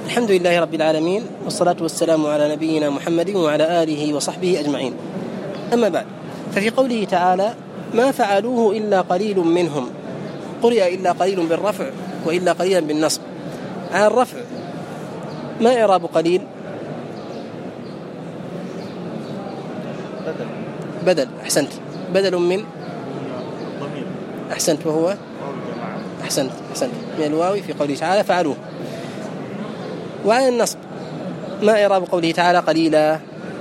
الحمد لله رب العالمين، والصلاة والسلام على نبينا محمد وعلى آله وصحبه أجمعين. أما بعد، ففي قوله تعالى ما فعلوه إلا قليل منهم، قرئ إلا قليل بالرفع وإلا قليلا بالنصب. على الرفع ما إعراب قليل؟ بدل. أحسنت، بدل من ضمير. أحسنت، وهو أحسنت من الواو في قوله تعالى فعلوه. وعلى النصب ما إعراب قوله تعالى قليلا؟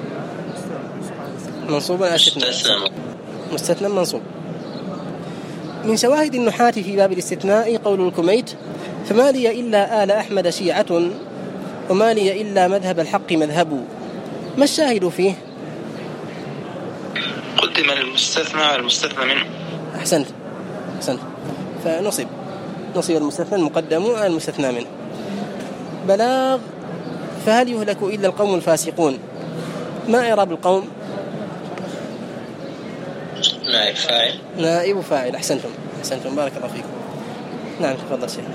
منصوبا مستثنى منصوب. من شواهد النحاة في باب الاستثناء قول الكميت فما لي إلا آل أحمد شيعة وما لي إلا مذهب الحق مذهب. ما الشاهد فيه؟ قدم المستثنى على المستثنى منه. أحسنت، فنصب المستثنى المقدم على المستثنى منه. بلاغ فهل يهلك إلا القوم الفاسقون، ما إعراب القوم؟ نائب فاعل. أحسنتم بارك الله فيكم. نعم تفضل شيخ.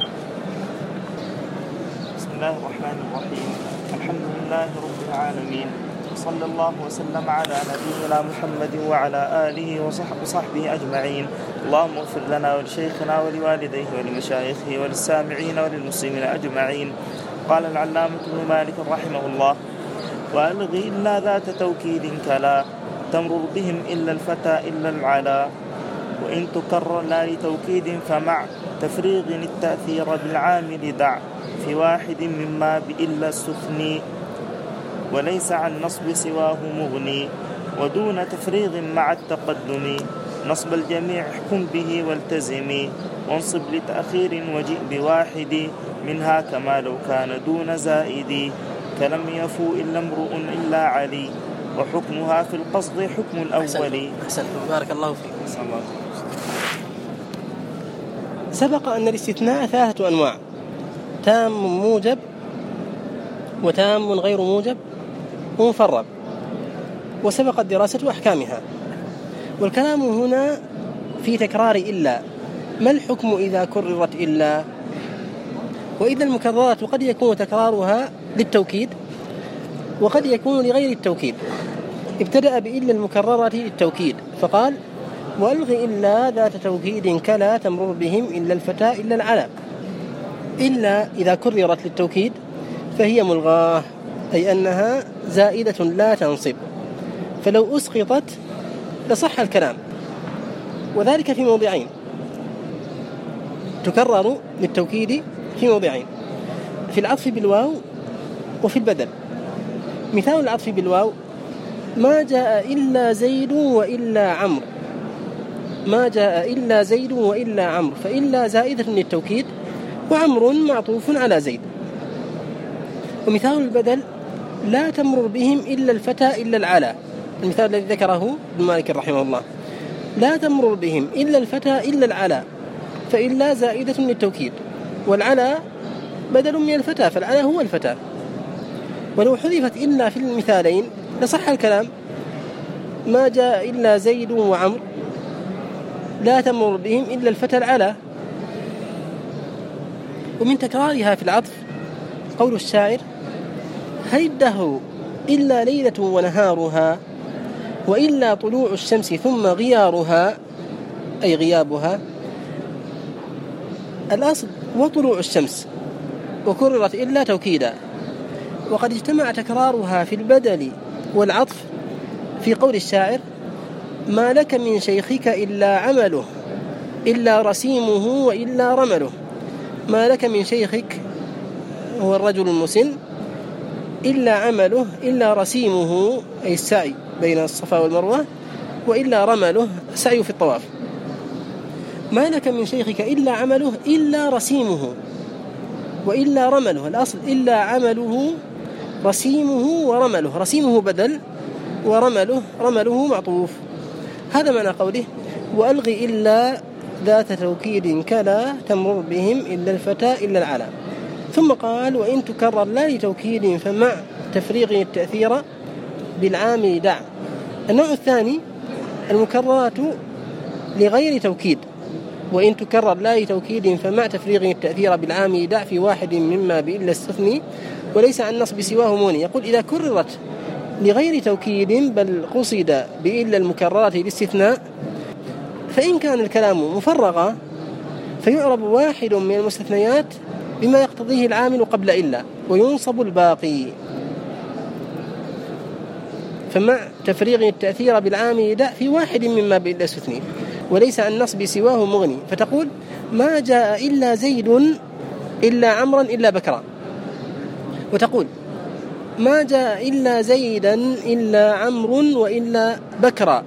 بسم الله الرحمن الرحيم. الحمد لله رب العالمين، صلى الله وسلم على نبينا محمد وعلى آله وصحبه أجمعين. اللهم اغفر لنا ولشيخنا ولوالديه ولمشايخه وللسامعين وللمسلمين أجمعين. قال العلامة ابن مالك رحمه الله وألغي إلا ذات توكيد كلا تمرر بهم إلا الفتى إلا العلا وإن تكرر لا لتوكيد فمع تفريغ التأثير بالعامل دع في واحد مما بإلا السثني وليس عن نصب سواه مغني ودون تفريغ مع التقدم نصب الجميع احكم به والتزمي وانصب لتأخير وجئ بواحد منها كما لو كان دون زائد كلم يفو إلا امرؤ إلا علي وحكمها في القصد حكم الأول. أحسنت بارك الله فيك. سبق أن الاستثناء 3 أنواع: تام موجب وتام غير موجب ومفرغ، وسبقت دراسة أحكامها. والكلام هنا في تكرار إلا. ما الحكم إذا كررت إلا؟ وإذا المكررات قد يكون تكرارها للتوكيد وقد يكون لغير التوكيد. ابتدأ بإلا المكررة للتوكيد فقال وألغي إلا ذات توكيد كلا تمرر بهم إلا الفتى إلا العلا. إلا إذا كررت للتوكيد فهي ملغاة، أي أنها زائدة لا تنصب، فلو أسقطت لصح الكلام. وذلك في موضعين: تكرر للتوكيد في موضعين، في العطف بالواو وفي البدل. مثال العطف بالواو ما جاء إلا زيد وإلا عمرو، ما جاء إلا زيد وإلا عمرو، فإلا زائدة للتوكيد وعمر معطوف على زيد. ومثال البدل لا تمرر بهم إلا الفتى إلا العلا، المثال الذي ذكره ابن مالك رحمه الله، لا تمرر بهم إلا الفتى إلا العلا، فإلا زائدة للتوكيد والعلا بدل من الفتى، فالعلا هو الفتى. ولو حذفت إلا في المثالين لصح الكلام: ما جاء إلا زيد وعمر لا تمر بهم إلا الفتى العلا. ومن تكرارها في العطف قول الشاعر هل الدهر إلا ليلة ونهارها وإلا طلوع الشمس ثم غيارها، أي غيابها. الأصل وطلوع الشمس، وكررت إلا توكيدا. وقد اجتمع تكرارها في البدل والعطف في قول الشاعر ما لك من شيخك إلا عمله إلا رسيمه وإلا رمله. ما لك من شيخك هو الرجل المسن، إلا عمله إلا رسيمه أي السعي بين الصفا والمروة، وإلا رمله سعي في الطواف. ما لك من شيخك إلا عمله إلا رسيمه وإلا رمله. الأصل إلا عمله رسيمه ورمله، رسيمه بدل ورمله معطوف. هذا معنى قوله وألغي إلا ذات توكيد كلا تمر بهم إلا الفتى إلا العلا. ثم قال وإن تكرر لا لتوكيد فمع تفريغ التأثير بالعامل دع. النوع الثاني المكررات لغير توكيد، وإن تكرر لا لتوكيد فمع تفريغ التأثير بالعام دع في واحد مما بإلا استثني وليس عن نصب سواه مغني. يقول إذا كررت لغير توكيد بل قصد بإلا المكررة للاستثناء فإن كان الكلام مفرغا فيعرب واحد من المستثنيات بما يقتضيه العامل قبل إلا وينصب الباقي. فمع تفريغ التأثير بالعامل دع في واحد مما بإلا استثني وليس عن نصب سواه مغني. فتقول ما جاء إلا زيد إلا عمرا إلا بكرا، وتقول ما جاء إلا زيدا إلا عمرو وإلا بكرا،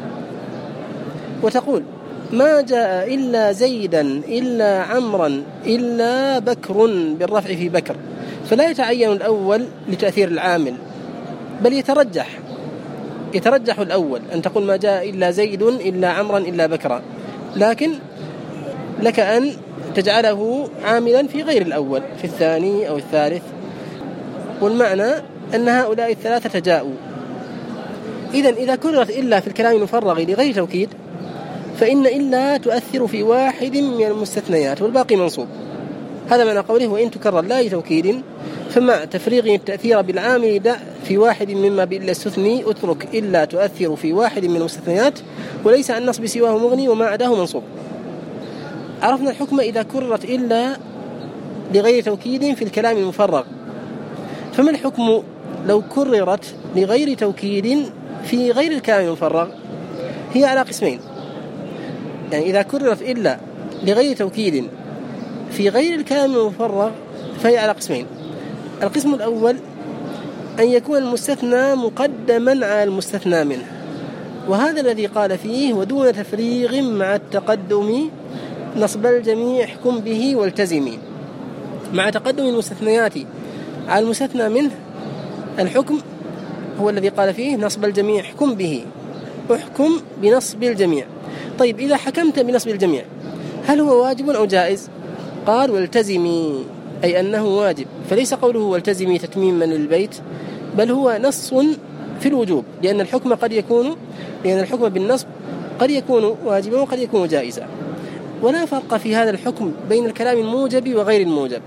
وتقول ما جاء إلا زيدا إلا عمرا إلا بكر بالرفع في بكر. فلا يتعين الأول لتأثير العامل بل يترجح الأول أن تقول ما جاء إلا زيد إلا عمرا إلا بكرا، لكن لك أن تجعله عاملا في غير الأول في الثاني أو الثالث. والمعنى أن هؤلاء الثلاثة جاءوا. إذا كررت إلا في الكلام المفرغ لغير توكيد فإن إلا تؤثر في واحد من المستثنيات والباقي منصوب. هذا معنى قوله وإن تكرر لا لتوكيد فمع تفريغ التأثير بالعامل دع في واحد مما بإلا استثني اترك إلا تؤثر في واحد من المستثنيات وليس عن نصب سواه مغني وما عداه منصوب. عرفنا الحكم إذا كررت إلا لغير توكيد في الكلام المفرغ. فما الحكم لو كررت لغير توكيد في غير الكلام المفرغ؟ هي على قسمين. يعني إذا كررت إلا لغير توكيد في غير الكلام المفرغ فهي على قسمين. القسم الأول أن يكون المستثنى مقدما على المستثنى منه، وهذا الذي قال فيه ودون تفريغ مع التقدم نصب الجميع احكم به والتزمي. مع تقدم المستثنيات على المستثنى منه الحكم هو الذي قال فيه نصب الجميع احكم به، احكم بنصب الجميع. طيب إذا حكمت بنصب الجميع هل هو واجب أو جائز؟ قال والتزمي أي أنه واجب، فليس قوله والتزمي تتميما للبيت بل هو نص في الوجوب، لأن الحكم بالنصب قد يكون واجبا وقد يكون جائزا. ولا فرق في هذا الحكم بين الكلام الموجب وغير الموجب.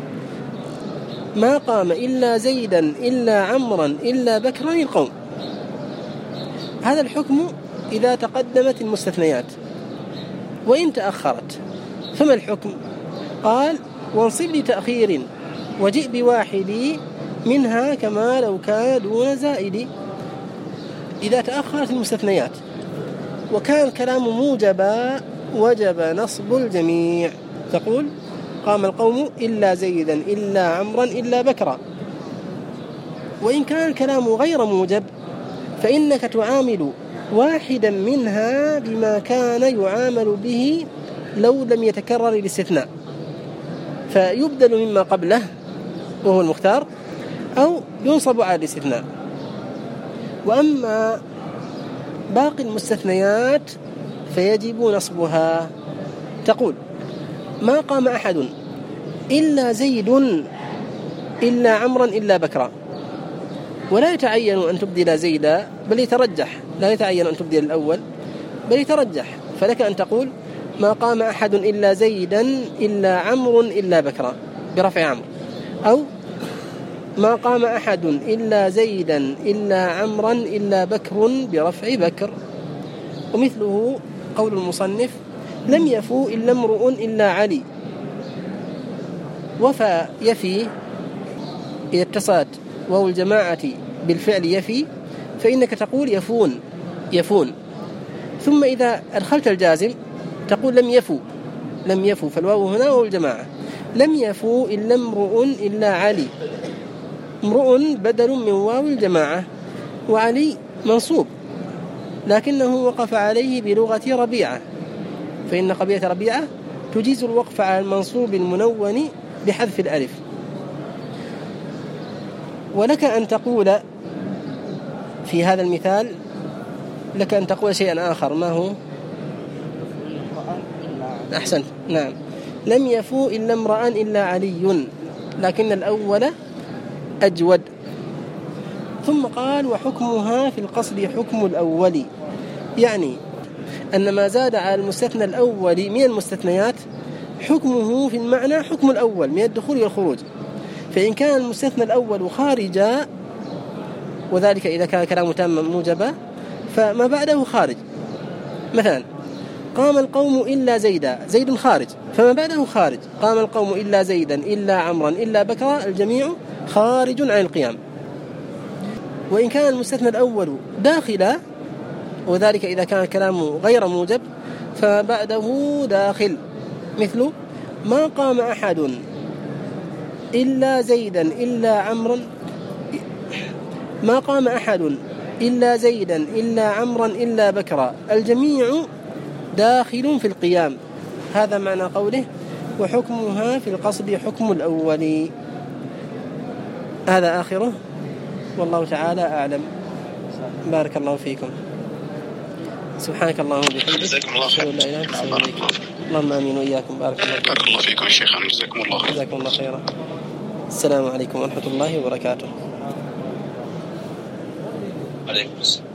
ما قام إلا زيدا إلا عمرا إلا بكرا القوم. هذا الحكم إذا تقدمت المستثنيات، وإن تأخرت فما الحكم؟ قال وانصب لتأخير وجئ بواحد منها كما لو كان دون زائد. إذا تأخرت المستثنيات وكان الكلام موجبا وجب نصب الجميع. تقول قام القوم إلا زيدا إلا عمرا إلا بكرا. وإن كان الكلام غير موجب فإنك تعامل واحدا منها بما كان يعامل به لو لم يتكرر الاستثناء، فيبدل مما قبله وهو المختار أو ينصب على الاستثناء. وأما باقي المستثنيات فيجب نصبها. تقول ما قام أحد إلا زيد إلا عمرا إلا بكرا، ولا يتعين أن تبدل زيدا بل يترجح، لا يتعين أن تبدل الأول بل يترجح. فلك أن تقول ما قام أحد إلا زيدا إلا عمرو إلا بكرا برفع عمرو، أو ما قام أحد إلا زيدا إلا عمرا إلا بكر برفع بكر. ومثله قول المصنف لم يفو إلا امرؤ إلا علي. وفى يفي إذا اتصلت وهو الجماعة بالفعل يفي فإنك تقول يفون. ثم إذا أدخلت الجازم تقول لم يفو فالواو هنا وهو الجماعة. لم يفو إلا امرؤ إلا علي. امرؤ بدل من واو الجماعة وعلي منصوب لكنه وقف عليه بلغة ربيعة، فإن قبيلة ربيعة تجيز الوقف على المنصوب المنون بحذف الألف. ولك أن تقول في هذا المثال لك أن تقول شيئا آخر. ما هو؟ أحسنت، نعم. لم يفو إلا امرأ إلا علي، لكن الأول أجود. ثم قال وحكمها في القصد حكم الأول، يعني أن ما زاد على المستثنى الأول من المستثنيات حكمه في المعنى حكم الأول من الدخول والخروج. فإن كان المستثنى الأول خارجا، وذلك إذا كان كلامه تاما موجبا، فما بعده خارج. مثلا قام القوم إلا زيدا، زيد خارج، فما بعده خارج. قام القوم إلا زيدا إلا عمرا إلا بكرا، الجميع خارج عن القيام. وإن كان المستثنى الأول داخلا، وذلك إذا كان كلامه غير موجب، فما بعده داخل. مثل ما قام أحد إلا زيدا إلا عمرا، ما قام أحد إلا زيدا إلا عمرا إلا بكرا، الجميع داخل في القيام. هذا معنى قوله وحكمها في القصد حكم الأول. هذا آخره، والله تعالى أعلم. بارك الله فيكم. سبحانك اللهم وبحمدك، أشهد أن لا إله إلا أنت، اللهم آمين وإياكم. بارك الله فيكم يا شيخ، جزاكم الله خيرا. جزاكم الله خيرا. السلام عليكم ورحمة الله وبركاته. عليكم السلام.